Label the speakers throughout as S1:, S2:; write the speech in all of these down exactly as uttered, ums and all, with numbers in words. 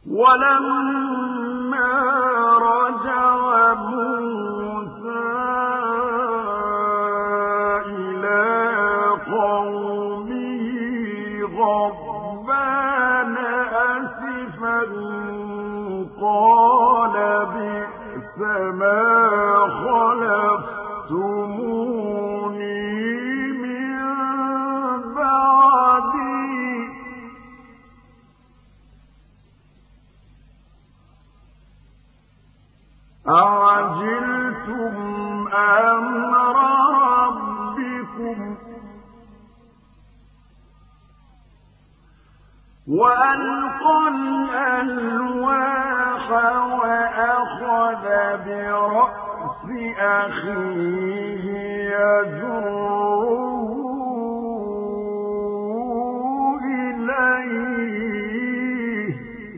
S1: ولما رجع موسى إلى قومه غضبان أسفا قال بئس ما خلفتموني من بعدي أعجلتم أمر ربكم وألقى الألواح وأخذ برأس أخيه يجره إليه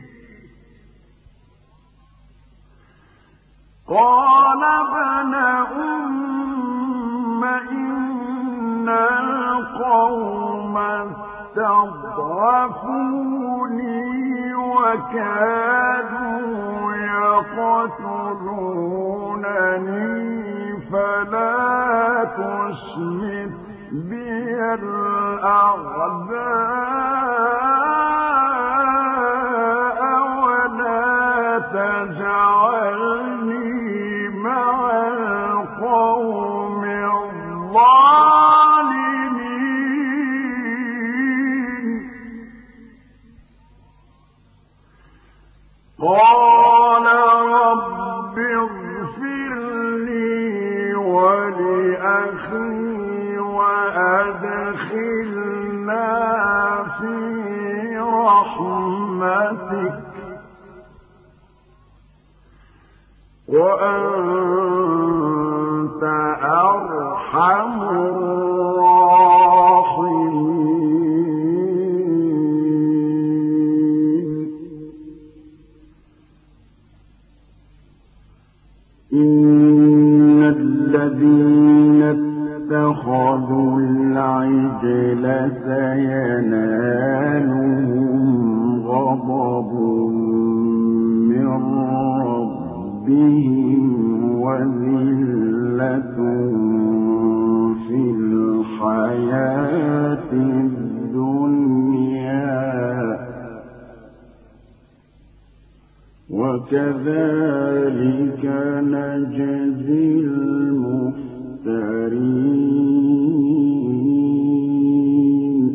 S1: قال ابن أم إن القوم استضعفوني وكادوا يقتلونني فلا تشمت بي الأعداء ولا تجعلني مع القوم الظالمين قال رب اغفر لي ولأخي وأدخلنا في رحمتك وأنت أرحم الراحمين إن الذين اتخذوا العجل سينالهم غضب من ربهم وذلة في الحياة الدنيا وكذلك نجزي المفترين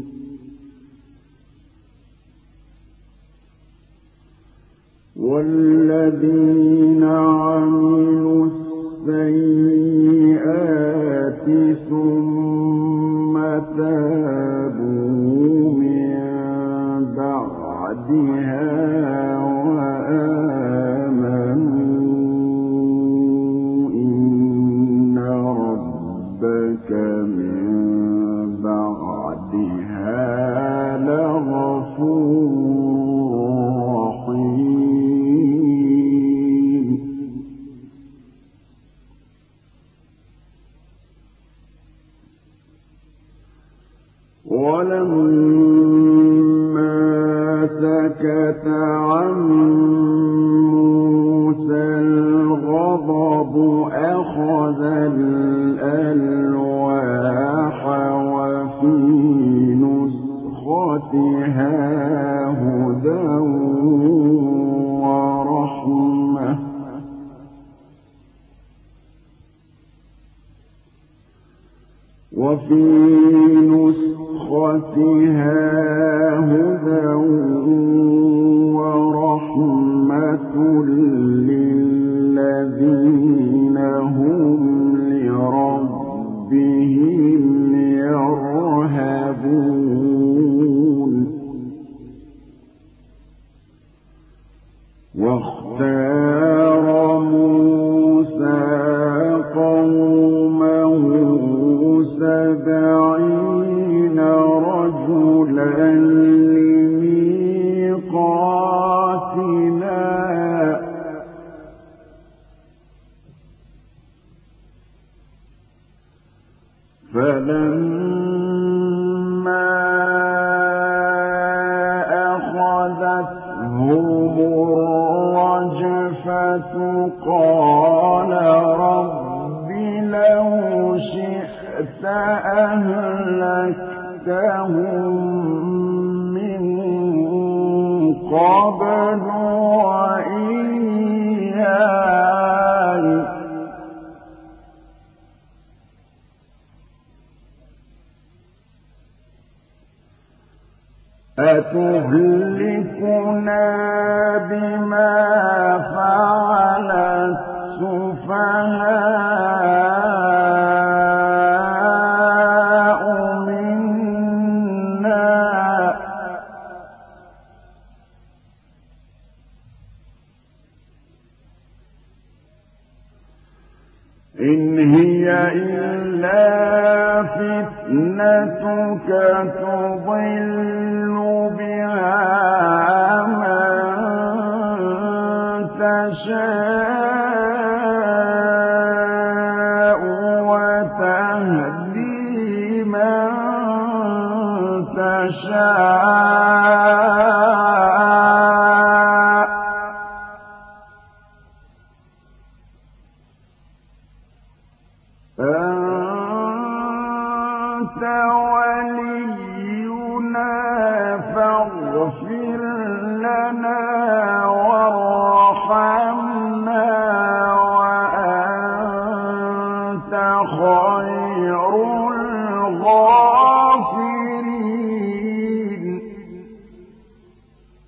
S1: والذين عملوا السيئات ثم تابوا من بعدها وآمنوا إن ربك من بعدها لغفور رحيم ولما سكت عن موسى الغضب أخذ الألواح وفي نسختها هدى ورحمة وفي نسختها هدى ورحمة للذين هم لربهم يرهبون واختار موسى قومه سبعين رجلا لميقاتنا فلما أخذ فأخذتهم الرجفة قال رب لو شئت أهلكتهم من قبل وإياي أتهلكنا بما فعل السفهاء منا إن هي إلا فتنتك تضل بها من تشاء وتهدي من تشاء أنت